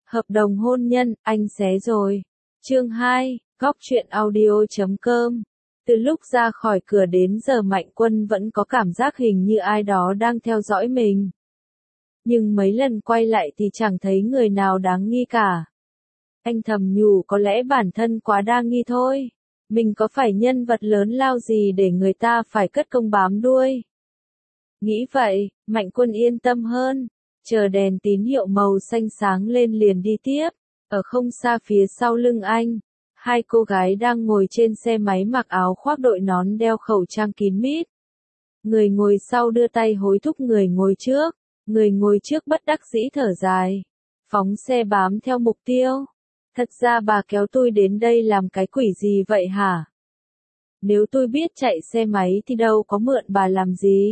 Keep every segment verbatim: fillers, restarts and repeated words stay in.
Hợp đồng hôn nhân, anh xé rồi. Chương hai, góc truyện audio chấm com. Từ lúc ra khỏi cửa đến giờ Mạnh Quân vẫn có cảm giác hình như ai đó đang theo dõi mình. Nhưng mấy lần quay lại thì chẳng thấy người nào đáng nghi cả. Anh thầm nhủ có lẽ bản thân quá đa nghi thôi. Mình có phải nhân vật lớn lao gì để người ta phải cất công bám đuôi. Nghĩ vậy, Mạnh Quân yên tâm hơn. Chờ đèn tín hiệu màu xanh sáng lên liền đi tiếp. Ở không xa phía sau lưng anh, hai cô gái đang ngồi trên xe máy mặc áo khoác đội nón đeo khẩu trang kín mít. Người ngồi sau đưa tay hối thúc người ngồi trước. Người ngồi trước bất đắc dĩ thở dài. Phóng xe bám theo mục tiêu. Thật ra bà kéo tôi đến đây làm cái quỷ gì vậy hả? Nếu tôi biết chạy xe máy thì đâu có mượn bà làm gì?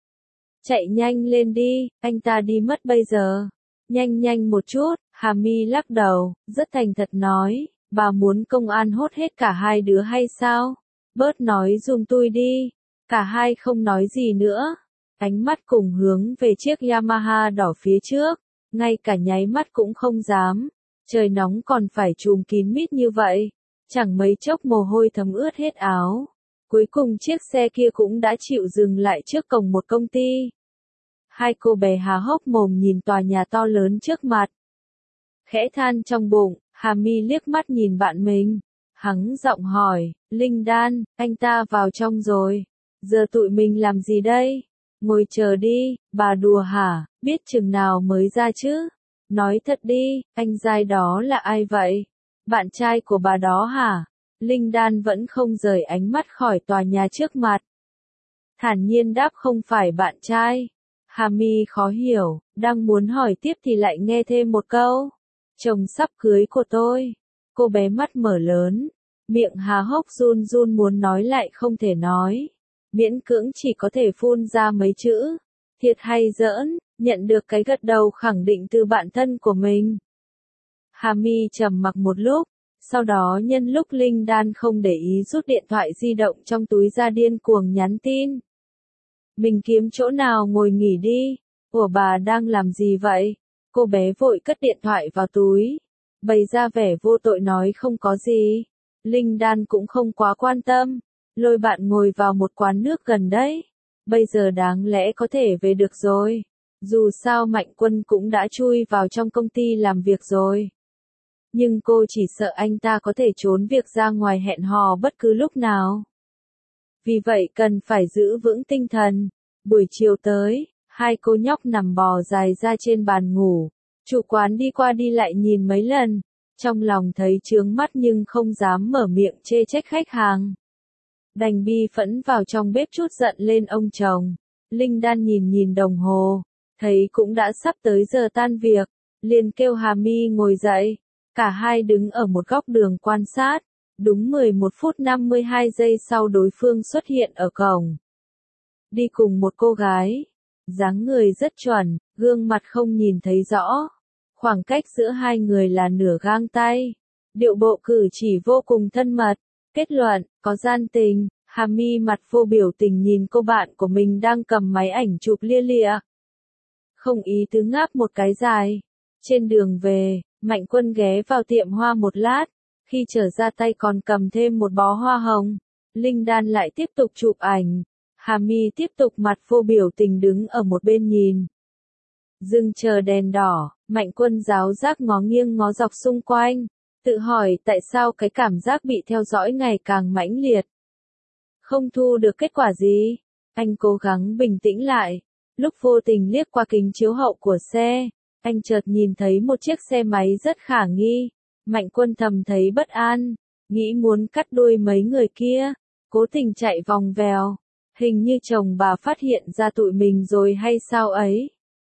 Chạy nhanh lên đi, anh ta đi mất bây giờ. Nhanh nhanh một chút, Hà My lắc đầu, rất thành thật nói, bà muốn công an hốt hết cả hai đứa hay sao? Bớt nói giùm tôi đi. Cả hai không nói gì nữa. Ánh mắt cùng hướng về chiếc Yamaha đỏ phía trước, ngay cả nháy mắt cũng không dám. Trời nóng còn phải trùm kín mít như vậy, chẳng mấy chốc mồ hôi thấm ướt hết áo. Cuối cùng chiếc xe kia cũng đã chịu dừng lại trước cổng một công ty. Hai cô bé há hốc mồm nhìn tòa nhà to lớn trước mặt. Khẽ than trong bụng, Hà My liếc mắt nhìn bạn mình. Hắng giọng hỏi, Linh Đan, anh ta vào trong rồi. Giờ tụi mình làm gì đây? Ngồi chờ đi, bà đùa hả, biết chừng nào mới ra chứ? Nói thật đi, anh giai đó là ai vậy? Bạn trai của bà đó hả? Linh Đan vẫn không rời ánh mắt khỏi tòa nhà trước mặt. Thản nhiên đáp không phải bạn trai. Hà My khó hiểu, đang muốn hỏi tiếp thì lại nghe thêm một câu. Chồng sắp cưới của tôi. Cô bé mắt mở lớn, miệng há hốc run run muốn nói lại không thể nói. Miễn cưỡng chỉ có thể phun ra mấy chữ. Thiệt hay giỡn, nhận được cái gật đầu khẳng định từ bạn thân của mình. Hà My trầm mặc một lúc, sau đó nhân lúc Linh Đan không để ý rút điện thoại di động trong túi ra điên cuồng nhắn tin. Mình kiếm chỗ nào ngồi nghỉ đi. Ủa bà đang làm gì vậy? Cô bé vội cất điện thoại vào túi, bày ra vẻ vô tội nói không có gì. Linh Đan cũng không quá quan tâm, lôi bạn ngồi vào một quán nước gần đấy. Bây giờ đáng lẽ có thể về được rồi. Dù sao Mạnh Quân cũng đã chui vào trong công ty làm việc rồi. Nhưng cô chỉ sợ anh ta có thể trốn việc ra ngoài hẹn hò bất cứ lúc nào. Vì vậy cần phải giữ vững tinh thần. Buổi chiều tới, hai cô nhóc nằm bò dài ra trên bàn ngủ. Chủ quán đi qua đi lại nhìn mấy lần. Trong lòng thấy chướng mắt nhưng không dám mở miệng chê trách khách hàng. Đành bi phẫn vào trong bếp trút giận lên ông chồng. Linh Đan nhìn nhìn đồng hồ, thấy cũng đã sắp tới giờ tan việc, liền kêu Hà My ngồi dậy. Cả hai đứng ở một góc đường quan sát. Đúng mười một phút năm mươi hai giây sau đối phương xuất hiện ở cổng. Đi cùng một cô gái. Dáng người rất chuẩn, gương mặt không nhìn thấy rõ. Khoảng cách giữa hai người là nửa gang tay. Điệu bộ cử chỉ vô cùng thân mật. Kết luận, có gian tình. Hà My mặt vô biểu tình nhìn cô bạn của mình đang cầm máy ảnh chụp lia lịa. Không ý tứ ngáp một cái dài. Trên đường về, Mạnh Quân ghé vào tiệm hoa một lát. Khi trở ra tay còn cầm thêm một bó hoa hồng. Linh Đan lại tiếp tục chụp ảnh. Hà My tiếp tục mặt vô biểu tình đứng ở một bên nhìn. Dừng chờ đèn đỏ, Mạnh Quân giáo giác ngó nghiêng ngó dọc xung quanh. Tự hỏi tại sao cái cảm giác bị theo dõi ngày càng mãnh liệt. Không thu được kết quả gì. Anh cố gắng bình tĩnh lại. Lúc vô tình liếc qua kính chiếu hậu của xe, anh chợt nhìn thấy một chiếc xe máy rất khả nghi. Mạnh Quân thầm thấy bất an, nghĩ muốn cắt đuôi mấy người kia, cố tình chạy vòng vèo. Hình như chồng bà phát hiện ra tụi mình rồi hay sao ấy.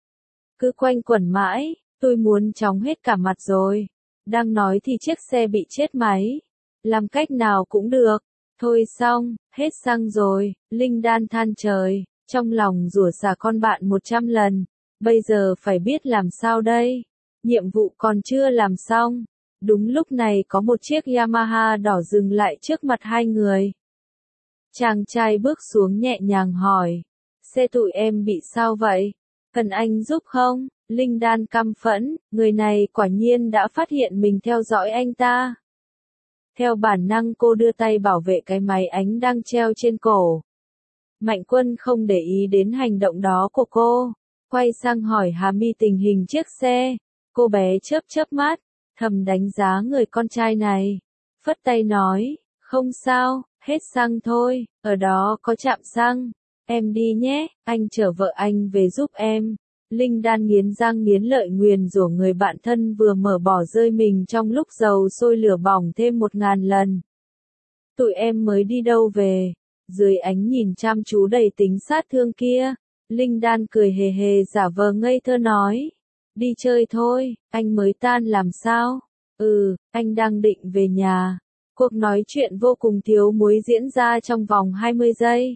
Cứ quanh quẩn mãi, tôi muốn chóng hết cả mặt rồi. Đang nói thì chiếc xe bị chết máy. Làm cách nào cũng được. Thôi xong, hết xăng rồi. Linh Đan than trời, trong lòng rủa xả con bạn một trăm lần. Bây giờ phải biết làm sao đây. Nhiệm vụ còn chưa làm xong. Đúng lúc này có một chiếc Yamaha đỏ dừng lại trước mặt hai người. Chàng trai bước xuống nhẹ nhàng hỏi. Xe tụi em bị sao vậy? Cần anh giúp không? Linh Đan căm phẫn, người này quả nhiên đã phát hiện mình theo dõi anh ta. Theo bản năng cô đưa tay bảo vệ cái máy ánh đang treo trên cổ. Mạnh Quân không để ý đến hành động đó của cô, quay sang hỏi Hà My tình hình chiếc xe. Cô bé chớp chớp mắt, thầm đánh giá người con trai này. Phất tay nói, không sao, hết xăng thôi, ở đó có trạm xăng. Em đi nhé, anh chở vợ anh về giúp em. Linh Đan nghiến răng nghiến lợi nguyền rủa người bạn thân vừa mở bỏ rơi mình trong lúc dầu sôi lửa bỏng thêm một ngàn lần. Tụi em mới đi đâu về? Dưới ánh nhìn chăm chú đầy tính sát thương kia, Linh Đan cười hề hề giả vờ ngây thơ nói. Đi chơi thôi, anh mới tan làm sao? Ừ, anh đang định về nhà. Cuộc nói chuyện vô cùng thiếu muối diễn ra trong vòng hai mươi giây.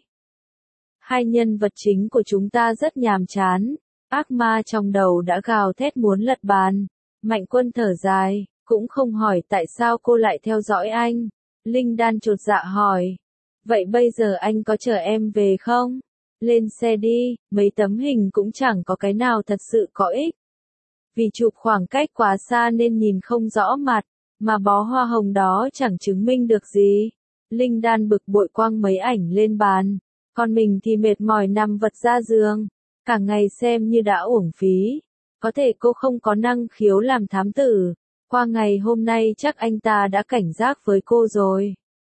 Hai nhân vật chính của chúng ta rất nhàm chán. Ác ma trong đầu đã gào thét muốn lật bàn. Mạnh Quân thở dài, cũng không hỏi tại sao cô lại theo dõi anh. Linh Đan chột dạ hỏi. Vậy bây giờ anh có chở em về không? Lên xe đi, mấy tấm hình cũng chẳng có cái nào thật sự có ích. Vì chụp khoảng cách quá xa nên nhìn không rõ mặt, mà bó hoa hồng đó chẳng chứng minh được gì. Linh Đan bực bội quăng mấy ảnh lên bàn, còn mình thì mệt mỏi nằm vật ra giường. Cả ngày xem như đã uổng phí. Có thể cô không có năng khiếu làm thám tử. Qua ngày hôm nay chắc anh ta đã cảnh giác với cô rồi.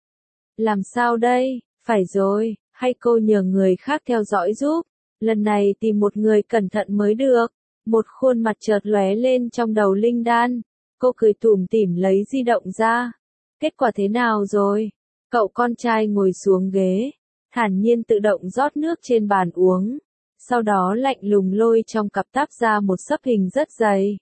Làm sao đây? Phải rồi, hay cô nhờ người khác theo dõi giúp. Lần này tìm một người cẩn thận mới được. Một khuôn mặt chợt lóe lên trong đầu Linh Đan. Cô cười tủm tỉm lấy di động ra. Kết quả thế nào rồi? Cậu con trai ngồi xuống ghế, thản nhiên tự động rót nước trên bàn uống. Sau đó lạnh lùng lôi trong cặp táp ra một xấp hình rất dày.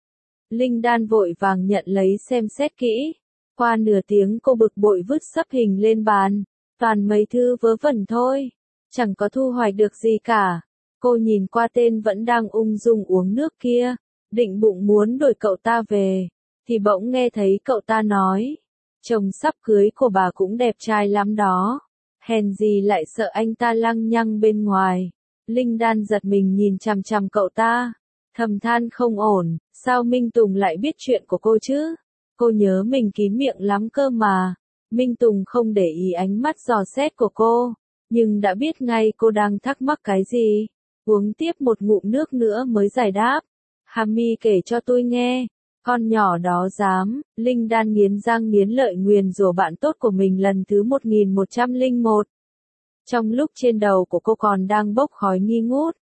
Linh Đan vội vàng nhận lấy xem xét kỹ. Qua nửa tiếng cô bực bội vứt xấp hình lên bàn. Toàn mấy thư vớ vẩn thôi. Chẳng có thu hoạch được gì cả. Cô nhìn qua tên vẫn đang ung dung uống nước kia. Định bụng muốn đuổi cậu ta về. Thì bỗng nghe thấy cậu ta nói. Chồng sắp cưới của bà cũng đẹp trai lắm đó. Hèn gì lại sợ anh ta lăng nhăng bên ngoài. Linh Đan giật mình nhìn chằm chằm cậu ta. Thầm than không ổn, sao Minh Tùng lại biết chuyện của cô chứ? Cô nhớ mình kín miệng lắm cơ mà. Minh Tùng không để ý ánh mắt dò xét của cô, nhưng đã biết ngay cô đang thắc mắc cái gì. Uống tiếp một ngụm nước nữa mới giải đáp. Hà My kể cho tôi nghe. Con nhỏ đó dám. Linh Đan nghiến răng nghiến lợi nguyền rủa bạn tốt của mình lần thứ một nghìn một trăm lẻ một. Trong lúc trên đầu của cô còn đang bốc khói nghi ngút.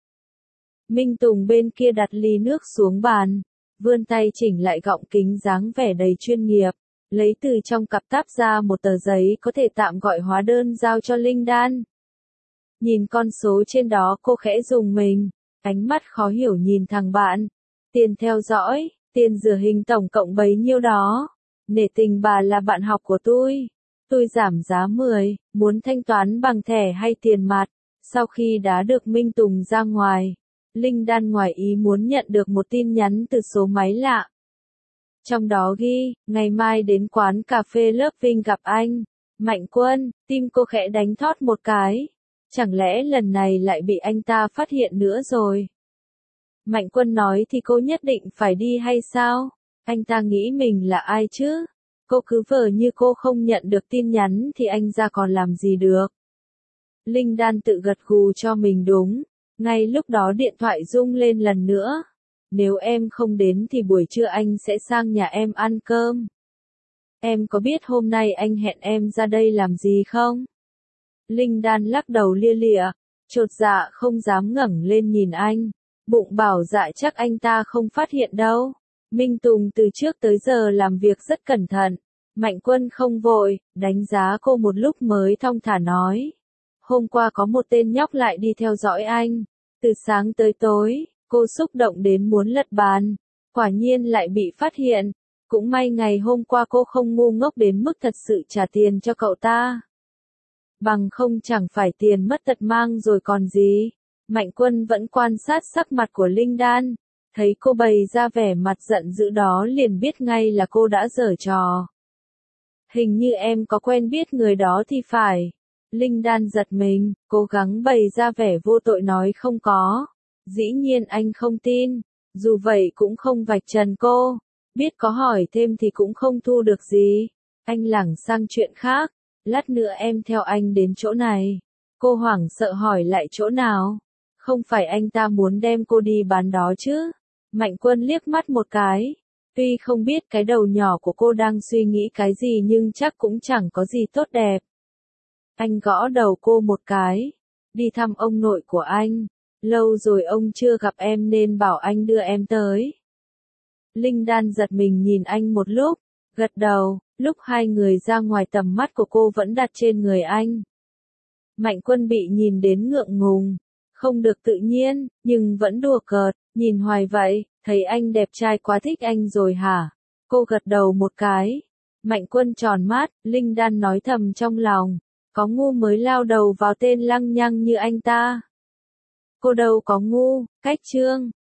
Minh Tùng bên kia đặt ly nước xuống bàn, vươn tay chỉnh lại gọng kính dáng vẻ đầy chuyên nghiệp, lấy từ trong cặp táp ra một tờ giấy có thể tạm gọi hóa đơn giao cho Linh Đan. Nhìn con số trên đó cô khẽ rùng mình, ánh mắt khó hiểu nhìn thằng bạn. Tiền theo dõi, tiền rửa hình tổng cộng bấy nhiêu đó. Nể tình bà là bạn học của tôi. Tôi giảm giá mười, muốn thanh toán bằng thẻ hay tiền mặt. Sau khi đã được Minh Tùng ra ngoài, Linh Đan ngoài ý muốn nhận được một tin nhắn từ số máy lạ. Trong đó ghi, ngày mai đến quán cà phê Lớp Vinh gặp anh. Mạnh Quân, tim cô khẽ đánh thót một cái. Chẳng lẽ lần này lại bị anh ta phát hiện nữa rồi? Mạnh Quân nói thì cô nhất định phải đi hay sao? Anh ta nghĩ mình là ai chứ? Cô cứ vờ như cô không nhận được tin nhắn thì anh ra còn làm gì được. Linh Đan tự gật gù cho mình đúng. Ngay lúc đó điện thoại rung lên lần nữa. Nếu em không đến thì buổi trưa anh sẽ sang nhà em ăn cơm. Em có biết hôm nay anh hẹn em ra đây làm gì không? Linh Đan lắc đầu lia lịa, chột dạ không dám ngẩng lên nhìn anh. Bụng bảo dạ chắc anh ta không phát hiện đâu. Minh Tùng từ trước tới giờ làm việc rất cẩn thận. Mạnh Quân không vội, đánh giá cô một lúc mới thong thả nói. Hôm qua có một tên nhóc lại đi theo dõi anh. Từ sáng tới tối, cô xúc động đến muốn lật bàn. Quả nhiên lại bị phát hiện. Cũng may ngày hôm qua cô không ngu ngốc đến mức thật sự trả tiền cho cậu ta. Bằng không chẳng phải tiền mất tật mang rồi còn gì. Mạnh Quân vẫn quan sát sắc mặt của Linh Đan. Thấy cô bày ra vẻ mặt giận dữ đó liền biết ngay là cô đã giở trò. Hình như em có quen biết người đó thì phải. Linh Đan giật mình, cố gắng bày ra vẻ vô tội nói không có. Dĩ nhiên anh không tin, dù vậy cũng không vạch trần cô, biết có hỏi thêm thì cũng không thu được gì. Anh lảng sang chuyện khác, lát nữa em theo anh đến chỗ này. Cô hoảng sợ hỏi lại chỗ nào? Không phải anh ta muốn đem cô đi bán đó chứ? Mạnh Quân liếc mắt một cái. Tuy không biết cái đầu nhỏ của cô đang suy nghĩ cái gì nhưng chắc cũng chẳng có gì tốt đẹp. Anh gõ đầu cô một cái. Đi thăm ông nội của anh. Lâu rồi ông chưa gặp em nên bảo anh đưa em tới. Linh Đan giật mình nhìn anh một lúc, gật đầu, lúc hai người ra ngoài tầm mắt của cô vẫn đặt trên người anh. Mạnh Quân bị nhìn đến ngượng ngùng, không được tự nhiên, nhưng vẫn đùa cợt, nhìn hoài vậy, thấy anh đẹp trai quá thích anh rồi hả? Cô gật đầu một cái. Mạnh Quân tròn mắt, Linh Đan nói thầm trong lòng, có ngu mới lao đầu vào tên lăng nhăng như anh ta. Cô đâu có ngu, cách chương.